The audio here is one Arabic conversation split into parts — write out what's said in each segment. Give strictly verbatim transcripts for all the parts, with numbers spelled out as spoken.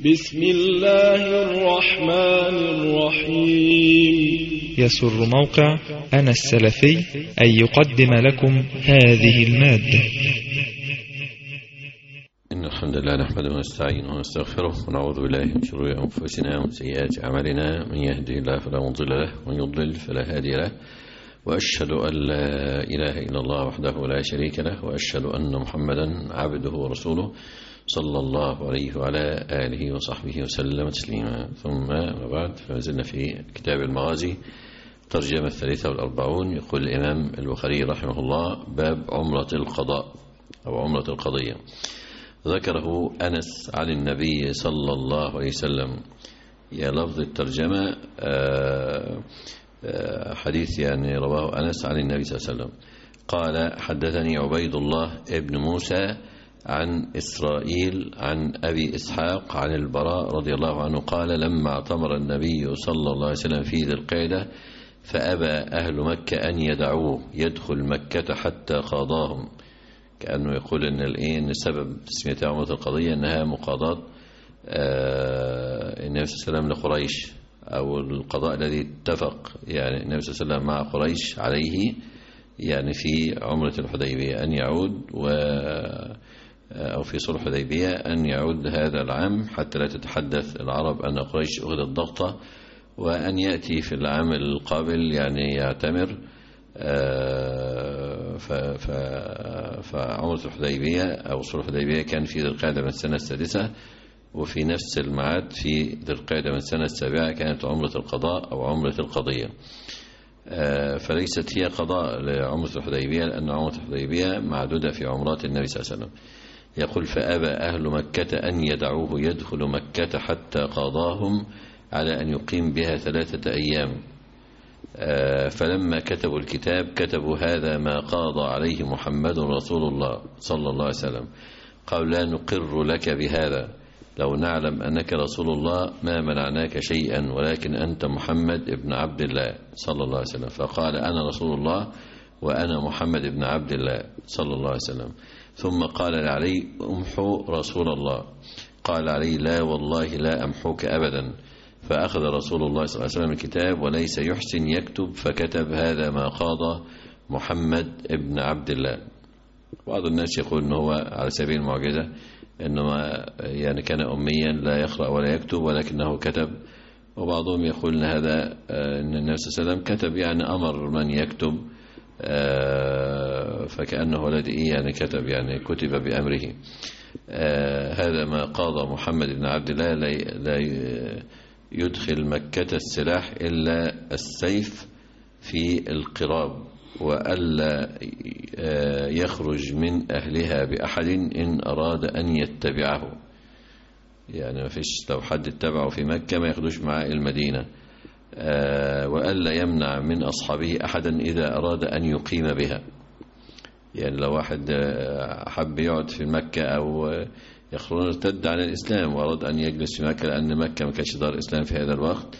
بسم الله الرحمن الرحيم. يسر موقع أنا السلفي أن يقدم لكم هذه المادة. إن الحمد لله نحمده ونستعينه ونستغفره ونعوذ بالله من شرور أنفسنا ومن سيئات أعمالنا، من يهدي الله فلا مضل له ومن يضلل فلا هادي له، وأشهد أن لا إله إلا الله وحده لا شريك له، وأشهد أن محمدا عبده ورسوله صلى الله عليه وعلى آله وصحبه وسلم تسليما. ثم وبعد، فنزلنا في كتاب المغازي ترجمة الثالثة والأربعون. يقول الإمام البخاري رحمه الله: باب عمرة القضاء أو عمرة القضية. ذكره أنس عن النبي صلى الله عليه وسلم. يا لفظ الترجمة حديث يعني رواه أنس عن النبي صلى الله عليه وسلم قال: حدثني عبيد الله ابن موسى عن إسرائيل عن أبي إسحاق عن البراء رضي الله عنه قال: لما اعتمر النبي صلى الله عليه وسلم في ذي القعدة فأبى أهل مكة أن يدعوه يدخل مكة حتى قاضاهم. كأنه يقول إن الإيه سبب تسميتها عمرة القضية أنها مقاضاة آه النبي صلى الله عليه وسلم لقريش، أو القضاء الذي اتفق يعني النبي صلى الله عليه وسلم مع قريش عليه يعني في عمرة الحديبية أن يعود، و أو في صلح الحديبية أن يعود هذا العام حتى لا تتحدث العرب أن قريش أخذت ضغطة، وأن يأتي في العام القابل يعني يعتمر. فعمرة الحديبية أو صلح الحديبية كان في ذي القعدة من السنة السادسة، وفي نفس الميعاد في ذي القعدة من السنة السابعة كانت عمرة القضاء أو عمرة القضية. فليست هي قضاء لعمرة الحديبية، لأن عمرة الحديبية معدودة في عمرات النبي صلى الله عليه وسلم. يقول: فأبى أهل مكة أن يدعوه يدخل مكة حتى قاضاهم على أن يقيم بها ثلاثة أيام. فلما كتبوا الكتاب كتبوا: هذا ما قاضى عليه محمد رسول الله صلى الله عليه وسلم. قالوا: لا نقر لك بهذا، لو نعلم أنك رسول الله ما منعناك شيئا، ولكن أنت محمد ابن عبد الله صلى الله عليه وسلم. فقال: أنا رسول الله وأنا محمد ابن عبد الله صلى الله عليه وسلم. ثم قال لعلي: أمحو رسول الله. قال علي: لا والله لا أمحوك أبدا. فأخذ رسول الله صلى الله عليه وسلم الكتاب وليس يحسن يكتب، فكتب: هذا ما قاضى محمد ابن عبد الله. بعض الناس يقول أنه هو على سبيل المعجزة، إنما يعني كان أميا لا يقرأ ولا يكتب ولكنه كتب. وبعضهم يقول أن هذا أن النبي صلى الله عليه وسلم كتب يعني أمر من يكتب، فكأنه الذي يعني كتب يعني كتب بأمره. هذا ما قاضى محمد بن عبد الله: لا يدخل مكة السلاح إلا السيف في القراب، وألا يخرج من أهلها بأحد إن أراد أن يتبعه. يعني ما فيش لو حد اتبعه في مكة ما يخرج معه المدينة. وألا يمنع من أصحابه أحدا إذا أراد أن يقيم بها. يعني لو واحد حب يقعد في مكة أو يخرج ارتد عن الإسلام وأراد أن يجلس في مكة، لأن مكة ما كانش دار إسلام في هذا الوقت،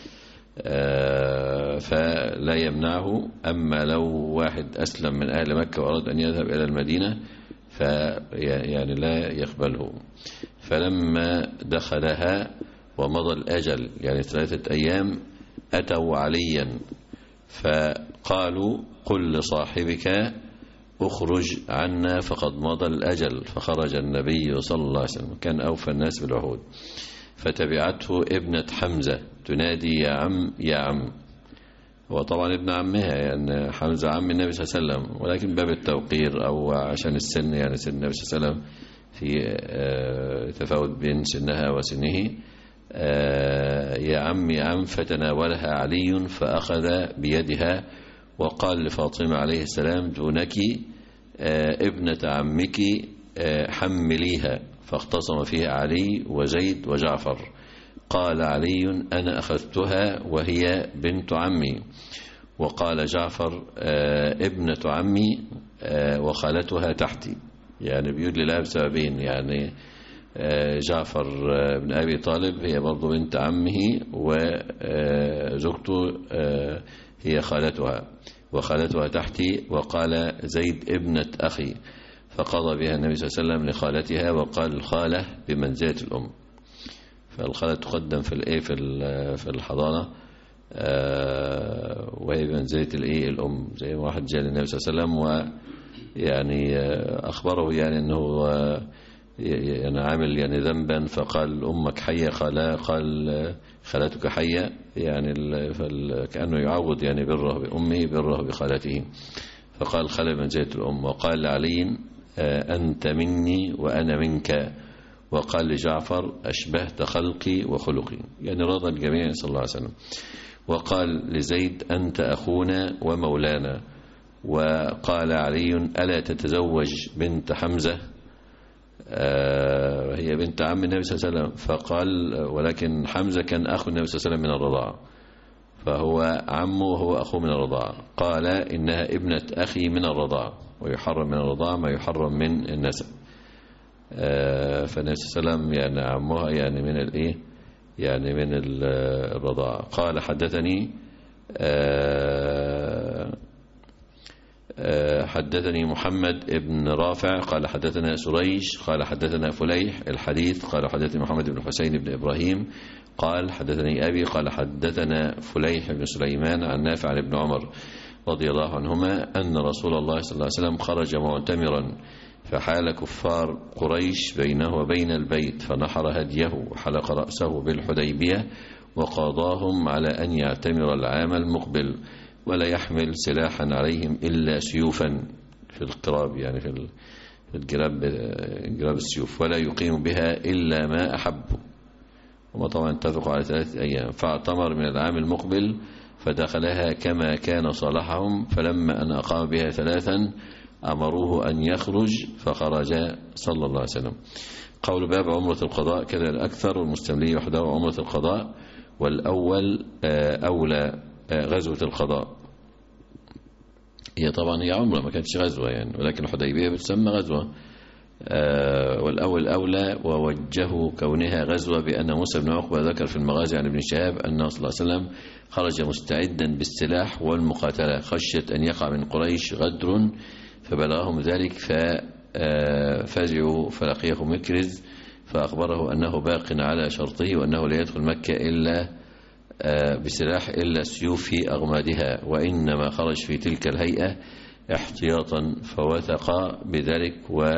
فلا يمنعه. أما لو واحد أسلم من أهل مكة وأراد أن يذهب إلى المدينة فيعني لا يقبله. فلما دخلها ومضى الأجل يعني ثلاثة أيام أتوا عليا فقالوا: قل لصاحبك اخرج عنا فقد مضى الأجل. فخرج النبي صلى الله عليه وسلم، كان أوفى الناس بالعهود. فتبعته ابنة حمزة تنادي: يا عم يا عم. وطبعا ابن عمها يعني حمزة عم النبي صلى الله عليه وسلم، ولكن باب التوقير أو عشان السن يعني سن النبي صلى الله عليه وسلم في تفاوت بين سنها وسنه. يا عم يا عم. فتناولها علي فأخذ بيدها وقال لفاطمة عليه السلام: دونك ابنة عمك حمليها. فاختصم فيها علي وزيد وجعفر. قال علي: أنا أخذتها وهي بنت عمي. وقال جعفر: ابنة عمي وخالتها تحتي. يعني بيقول لها بسببين، يعني جعفر بن أبي طالب هي برضو بنت عمه، وزوجته هي خالتها وخالتها تحتي. وقال زيد: ابنة أخي. فقضى بها النبي صلى الله عليه وسلم لخالتها، وقال: الخالة بمنزلة الأم. فالخالة تقدم في الايه في في الحضانة وهي بمنزلة الايه الأم. زي ما واحد جاء للنبي صلى الله عليه وسلم ويعني أخبره يعني أنه يعني عامل يعني ذنبا، فقال أمك حية؟ قال قال خالتك حية، يعني كأنه يعوض يعني بره بأمه بره بخالته. فقال خالة بمنزلة الأم. وقال لعلي أنت مني وأنا منك. وقال لجعفر أشبهت خلقي وخلقي، يعني رضى الجميع صلى الله عليه وسلم. وقال لزيد أنت أخونا ومولانا. وقال علي ألا تتزوج بنت حمزة؟ آه هي بنت عم النبي صلى الله عليه وسلم. فقال ولكن حمزة كان أخو النبي صلى الله عليه وسلم من الرضاعة، فهو عمه وهو أخوه من الرضاعة. قال إنها ابنة أخي من الرضاعة، ويحرم من الرضاعة ما يحرم من النسب. آه فالنبي صلى الله عليه وسلم يعني عمها يعني من الايه يعني من الرضاعة. قال حدثني آه آه حدثني محمد ابن رافع قال حدثنا سريج قال حدثنا فليح الحديث قال حدثني محمد بن حسين بن إبراهيم قال حدثني أبي قال حدثنا فليح بن سليمان عن نافع عن ابن عمر رضي الله عنهما أن رسول الله صلى الله عليه وسلم خرج معتمرا، فحال كفار قريش بينه وبين البيت، فنحر هديه وحلق رأسه بالحديبية، وقاضاهم على أن يعتمر العام المقبل ولا يحمل سلاحا عليهم إلا سيوفا في القراب، يعني في الجراب جراب السيوف، ولا يقيم بها إلا ما أحبوا. وما طبعا اتفقوا على ثلاثة أيام. فاعتمر من العام المقبل فدخلها كما كان صالحهم، فلما أن أقام بها ثلاثا أمروه أن يخرج فخرج صلى الله عليه وسلم. قول باب عمرة القضاء كذا الأكثر والمستملي وحده عمرة القضاء، والأول أولى غزوة القضاء. هي طبعا هي عمرة ما كانتش غزوة يعني، ولكن الحديبية بتسمى غزوة. والأول أولى ووجهوا كونها غزوة بأن موسى بن عقبة ذكر في المغازي عن ابن شهاب أنه صلى الله عليه وسلم خرج مستعدا بالسلاح والمقاتلة خشية أن يقع من قريش غدر، فبلغهم ذلك ففزعوا فلقيه مكرز فأخبره أنه باق على شرطه وأنه لا يدخل مكة إلا بسلاح إلا سيوف في أغمادها، وإنما خرج في تلك الهيئة احتياطا، فوثق بذلك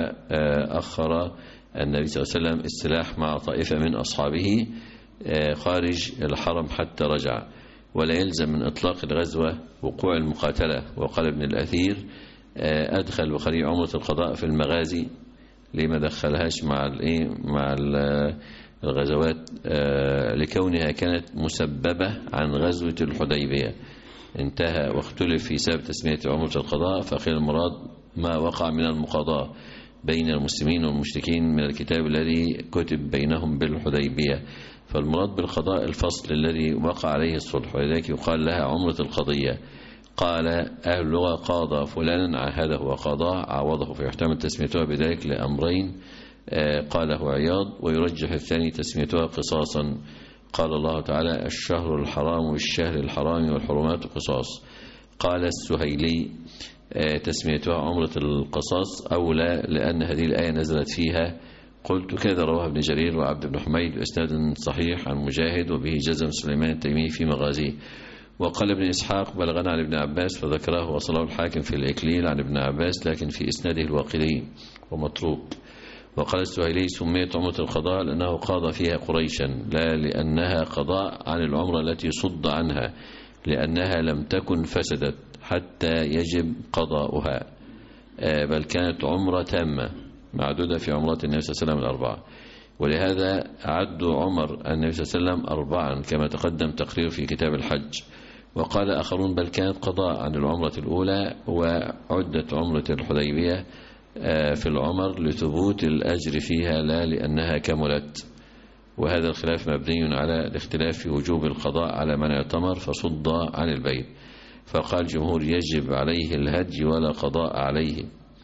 وأخر النبي صلى الله عليه وسلم السلاح مع طائفة من أصحابه خارج الحرم حتى رجع. ولا يلزم من إطلاق الغزوة وقوع المقاتلة. وقال ابن الأثير أدخل البخاري عمرة القضاء في المغازي، ليه ما دخلهاش مع الايه مع الغزوات؟ لكونها كانت مسببة عن غزوة الحديبية. انتهى واختلف في سبب تسمية عمرة القضاء، فقيل المراد ما وقع من المقاضاة بين المسلمين والمشركين من الكتاب الذي كتب بينهم بالحديبية، فالمراد بالقضاء الفصل الذي وقع عليه الصلح، ولذلك يقال لها عمرة القضية. قال أهل اللغة قاضى فلانا عاهده وقضاه عوضه، فيحتمل تسميتها بذلك لأمرين قاله عياض، ويرجح الثاني تسميتها قصاصا. قال الله تعالى الشهر الحرام والشهر الحرام والحرمات قصاص. قال السهيلي تسميتها عمرة القصاص أولى لأن هذه الآية نزلت فيها. قلت كذا رواه ابن جرير وعبد بن حميد بإسناد صحيح عن مجاهد، وبه جزم سليمان التيمي في مغازيه. وقال ابن إسحاق بلغنا عن ابن عباس فذكره وصله الحاكم في الإكليل عن ابن عباس، لكن في إسناده الواقدي ومتروك. وقال السهيلي سميت عمرة القضاء لأنه قاضى فيها قريشا، لا لأنها قضاء عن العمرة التي صد عنها، لأنها لم تكن فسدت حتى يجب قضاؤها، بل كانت عمرة تامة معدودة في عمرات النبي صلى الله عليه وسلم الأربعة، ولهذا عدوا عمر النبي صلى الله عليه وسلم أربعا كما تقدم تقرير في كتاب الحج. وقال آخرون بل كانت قضاء عن العمرة الأولى، وعدت عمرة الحديبية في العمر لثبوت الأجر فيها لا لأنها كملت. وهذا الخلاف مبني على الاختلاف في وجوب القضاء على من اعتمر فصد عن البيت، فقال جمهور يجب عليه الهدي ولا قضاء عليه،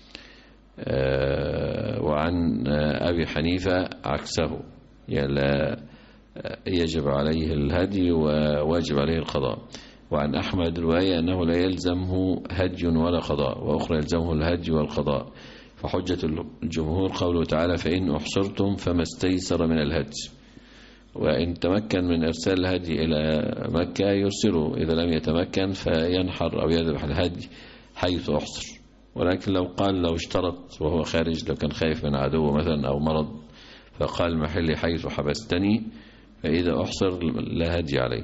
وعن أبي حنيفة عكسه، لا يجب عليه الهدي وواجب عليه القضاء. وعن أحمد رواية أنه لا يلزمه هدي ولا قضاء، وأخرى يلزمه الهدي والقضاء. فحجة الجمهور قوله تعالى فإن أحصرتم فما استيسر من الهدي، وإن تمكن من إرسال الهدي إلى مكة يرسله، إذا لم يتمكن فينحر أو يذبح الهدي حيث أحصر. ولكن لو قال لو اشترط وهو خارج، لو كان خايف من عدو مثلا أو مرض فقال محلي حيث حبستني، فإذا أحصر لا هدي عليه.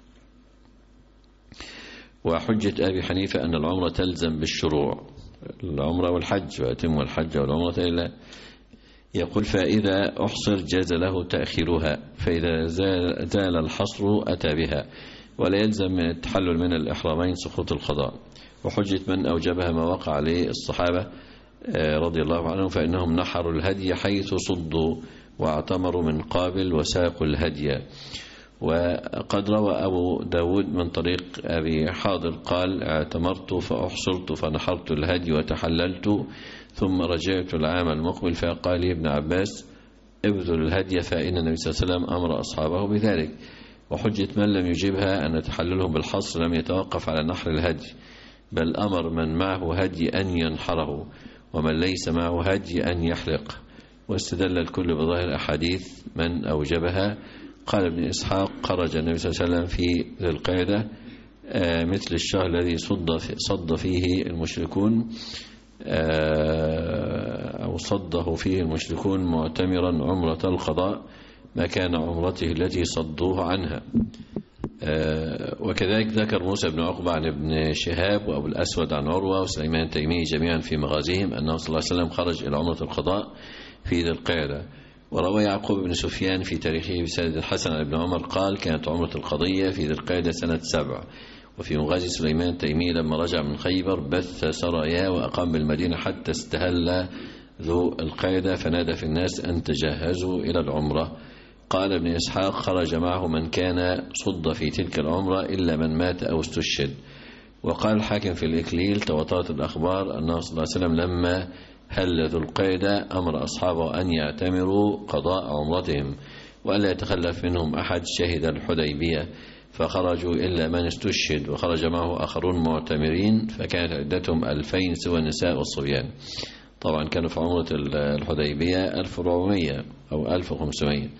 وحجة أبي حنيفة أن العمرة تلزم بالشروع، العمرة والحج، وأتم الحج والعمرة إلا، يقول فإذا أحصر جاز له تأخيرها، فإذا زال الحصر أتى بها، ولا يلزم من التحلل من الإحرامين سقوط القضاء. وحجة من أوجبها ما وقع عليه الصحابة رضي الله عنهم، فإنهم نحروا الهدي حيث صدوا واعتمروا من قابل وساقوا الهدي. وقد روى أبو داود من طريق أبي حاضر قال اعتمرت فأحصرت فنحرت الهدي وتحللت ثم رجعت العام المقبل، فقال لي ابن عباس ابذل الهدي فإن النبي صلى الله عليه وسلم أمر أصحابه بذلك. وحجة من لم يجبها أن تحللهم بالحصر لم يتوقف على نحر الهدي، بل أمر من معه هدي أن ينحره، ومن ليس معه هدي أن يحلق. واستدل الكل بظاهر أحاديث من أوجبها. قال ابن إسحاق خرج النبي صلى الله عليه وسلم في ذي القعدة مثل الشهر الذي صد صد فيه المشركون أو صده فيه المشركون معتمرا عمرة القضاء مكان عمرته التي صدوه عنها. وكذلك ذكر موسى بن عقبة عن ابن شهاب وأبو الأسود عن عروة وسليمان التيمي جميعا في مغازيهم أنه صلى الله عليه وسلم خرج إلى عمرة القضاء في ذي القعدة. وروى يعقوب بن سفيان في تاريخه بسند الحسن عن ابن عمر قال كانت عمرة القضية في ذي القعدة سنة سبع. وفي مغازي سليمان التيمي لما رجع من خيبر بث سرايا وأقام بالمدينة حتى استهل ذو القعدة فنادى في الناس أن تجهزوا إلى العمرة. قال ابن إسحاق خرج معه من كان صد في تلك العمرة إلا من مات أو استشهد. وقال الحاكم في الإكليل تواترت الأخبار أنه صلى الله عليه وسلم لما هل ذو القعدة أمر أصحابه أن يعتمروا قضاء عمرتهم وألا يتخلف منهم أحد شهد الحديبية، فخرجوا إلا من استشهد، وخرج معه آخرون معتمرين فكانت عدتهم ألفين سوى النساء والصبيان. طبعا كانوا في عمرة الحديبية ألف وأربعمائة أو ألف وخمسمائة،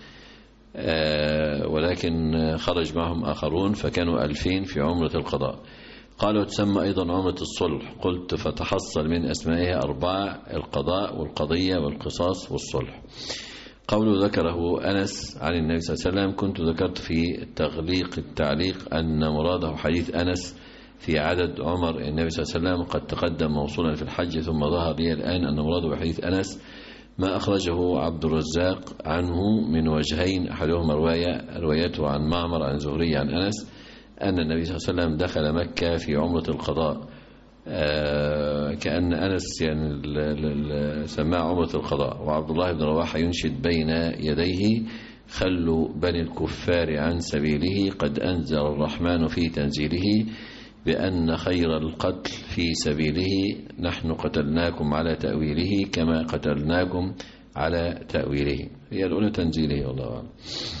ولكن خرج معهم آخرون فكانوا ألفين في عمرة القضاء. قالوا تسمى أيضا عمرة الصلح. قلت فتحصل من أسمائها أربعة: القضاء والقضية والقصاص والصلح. قوله ذكره أنس عن النبي صلى الله عليه وسلم كنت ذكرت في تغليق التعليق أن مراده حديث أنس في عدد عمر النبي صلى الله عليه وسلم قد تقدم موصولا في الحج، ثم ظهر لي الآن أن مراده بحديث أنس ما أخرجه عبد الرزاق عنه من وجهين، أحدهما رواية روايته عن معمر عن زهري عن أنس أن النبي صلى الله عليه وسلم دخل مكة في عمرة القضاء، آه كأن أنس يعني سماه عمرة القضاء. وعبد الله بن رواحة ينشد بين يديه خلوا بني الكفار عن سبيله قد أنزل الرحمن في تنزيله بأن خير القتل في سبيله نحن قتلناكم على تأويله كما قتلناكم على تأويله. هي الأولى تنزيله والله أعلم.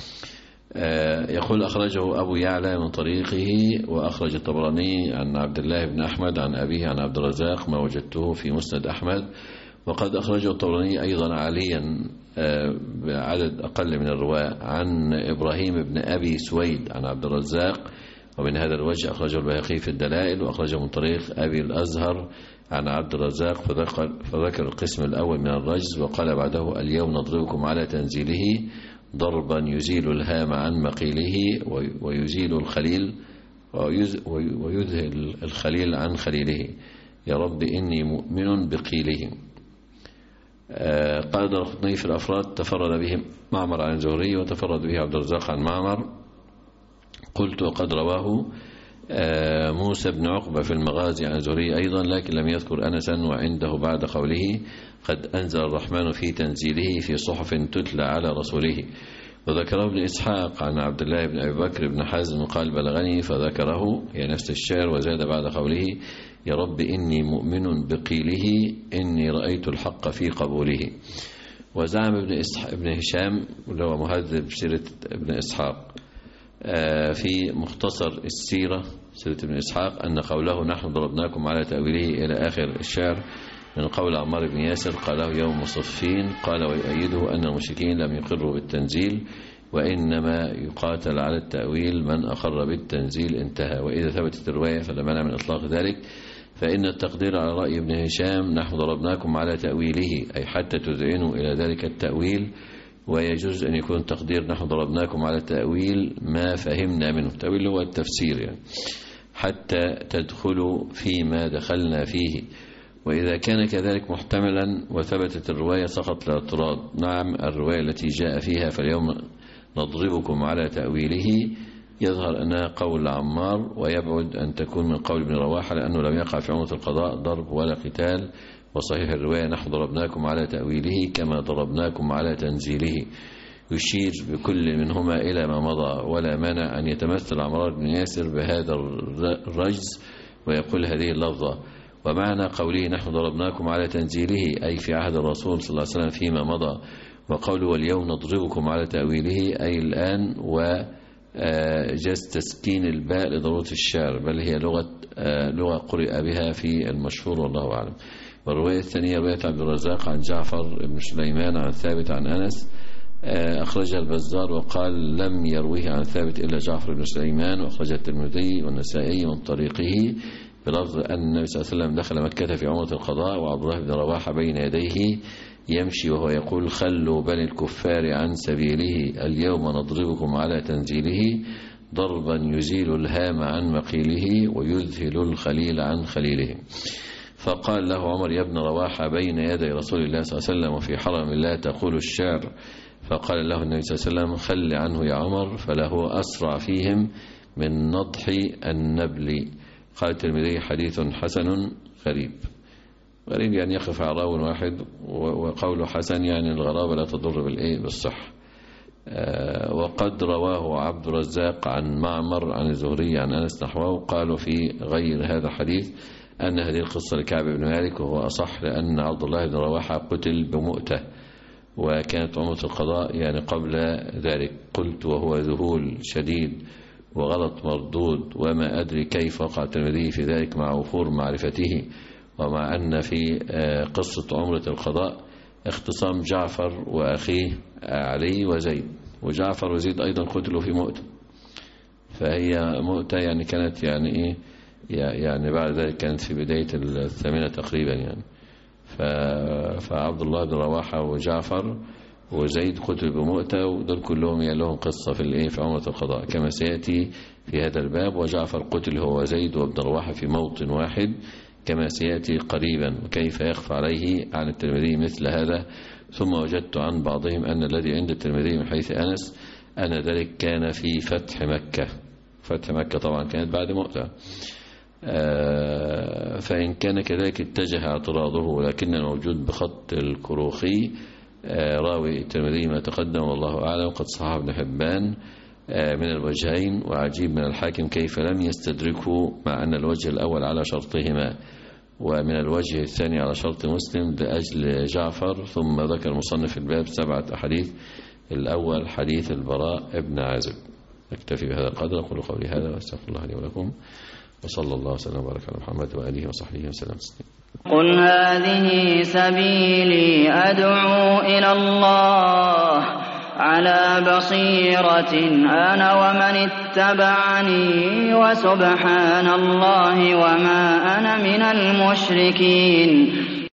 يقول أخرجه أبو يعلى من طريقه، وأخرج الطبراني عن عبد الله بن أحمد عن أبيه عن عبد الرزاق ما وجدته في مسند أحمد. وقد أخرجه الطبراني أيضا عليا بعدد أقل من الرواة عن إبراهيم بن أبي سويد عن عبد الرزاق، ومن هذا الوجه أخرجه البيهقي في الدلائل، وأخرجه من طريق أبي الأزهر عن عبد الرزاق فذكر, فذكر القسم الأول من الرجز، وقال بعده اليوم نضربكم على تنزيله ضربا يزيل الهام عن مقيله ويزيل الخليل ويذهل الخليل عن خليله، يا رب إني مؤمن بقيله. قال الدارقطني في الأفراد تفرد به معمر عن زهري وتفرد به عبد الرزاق عن معمر. قلت وقد رواه موسى بن عقبة في المغازي عن زهري أيضا، لكن لم يذكر أنسا، وعنده بعد قوله قد أنزل الرحمن في تنزيله في صحف تتلى على رسوله. وذكره ابن إسحاق عن عبد الله بن أبي بكر بن حزم قال بلغني فذكره هي نفس الشعر، وزاد بعد قوله يا رب إني مؤمن بقيله إني رأيت الحق في قبوله. وزعم ابن, ابن هشام اللي هو مهذب سيرة ابن إسحاق في مختصر السيرة سيرة ابن إسحاق أن قوله نحن ضربناكم على تأويله إلى آخر الشعر من قول عمار بن ياسر قاله يوم صفين. قال ويؤيده أن المشركين لم يقروا بالتنزيل وإنما يقاتل على التأويل من أقر بالتنزيل انتهى. وإذا ثبتت الرواية فلا مانع من إطلاق ذلك، فإن التقدير على رأي ابن هشام نحن ضربناكم على تأويله، أي حتى تذعنوا إلى ذلك التأويل. ويجوز أن يكون تقدير نحن ضربناكم على تأويل ما فهمنا منه، التأويل هو التفسير يعني، حتى تدخلوا فيما دخلنا فيه. وإذا كان كذلك محتملا وثبتت الرواية سقط الاعتراض. نعم الرواية التي جاء فيها فاليوم نضربكم على تأويله يظهر أنها قول عمار، ويبعد أن تكون من قول ابن رواحة، لأنه لم يقع في عمرة القضاء ضرب ولا قتال. وصحيح الرواية نحن ضربناكم على تأويله كما ضربناكم على تنزيله. يشير بكل منهما إلى ما مضى، ولا مانع أن يتمثل عمار بن ياسر بهذا الرجز ويقول هذه اللفظة. ومعنى قوله نحن ضربناكم على تنزيله أي في عهد الرسول صلى الله عليه وسلم فيما مضى، وقوله واليوم نضربكم على تأويله أي الآن، وجاز تسكين الباء لضرورة الشعر، بل هي لغة لغة قرئ بها في المشهور والله أعلم. والرواية الثانية رواية عبد الرزاق عن جعفر بن سليمان عن ثابت عن أنس، أخرجها البزار وقال لم يرويه عن ثابت إلا جعفر بن سليمان، وأخرجها الترمذي والنسائي من طريقه بلفظ أن النبي صلى الله عليه وسلم دخل مكة في عمرة القضاء وعبد الله بن رواحة بين يديه يمشي وهو يقول خلوا بني الكفار عن سبيله اليوم نضربكم على تنزيله ضربا يزيل الهام عن مقيله ويذهل الخليل عن خليله. فقال له عمر يا ابن رواحة بين يدي رسول الله صلى الله عليه وسلم وفي حرم الله تقول الشعر، فقال له النبي صلى الله عليه وسلم خل عنه يا عمر فله أسرع فيهم من نضح النبل. قال الترمذي حديث حسن غريب. غريب يعني يقف على راو واحد، وقوله حسن يعني الغرابة لا تضر بالإيه بالصح. أه وقد رواه عبد الرزاق عن معمر عن الزهري عن أنس نحوه، قالوا في غير هذا الحديث أن هذه القصة لكعب بن مالك، وهو أصح لأن عبد الله بن رواحة قتل بمؤتة وكانت عمرة القضاء يعني قبل ذلك. قلت وهو ذهول شديد وغلط مردود، وما أدري كيف وقع الترمذي في ذلك مع وفور معرفته، ومع أن في قصة عمرة القضاء اختصام جعفر وأخيه علي وزيد، وجعفر وزيد أيضا قتلوا في مؤتة، فهي مؤتة يعني كانت يعني إيه يعني بعد ذلك كانت في بداية الثامنة تقريبا يعني. فعبد الله بن رواحة وجعفر وزيد قتل بمؤتة، ودول كلهم لهم قصة في الايه في عمرة القضاء كما سيأتي في هذا الباب. وجعفر قتل هو وزيد وابن رواحة في موطن واحد كما سيأتي قريبا، وكيف يخفى عليه عن الترمذي مثل هذا. ثم وجدت عن بعضهم أن الذي عند الترمذي من حيث أنس أن ذلك كان في فتح مكة. فتح مكة طبعا كانت بعد مؤتة، فإن كان كذلك اتجه اعتراضه، ولكن الموجود بخط الكروخي راوي الترمذي ما تقدم والله أعلم. قد صحح ابن حبان من الوجهين، وعجيب من الحاكم كيف لم يستدركه مع أن الوجه الأول على شرطهما ومن الوجه الثاني على شرط مسلم لأجل جعفر. ثم ذكر مصنف الباب سبعة أحاديث، الأول حديث البراء ابن عازب. أكتفي بهذا القدر، أقول قولي هذا وأستغفر الله لي ولكم، وصلى الله وسلم وبارك على محمد وآله وصحبه وسلم. قل هذه سبيلي أدعو إلى الله على بصيرة أنا ومن اتبعني وسبحان الله وما أنا من المشركين.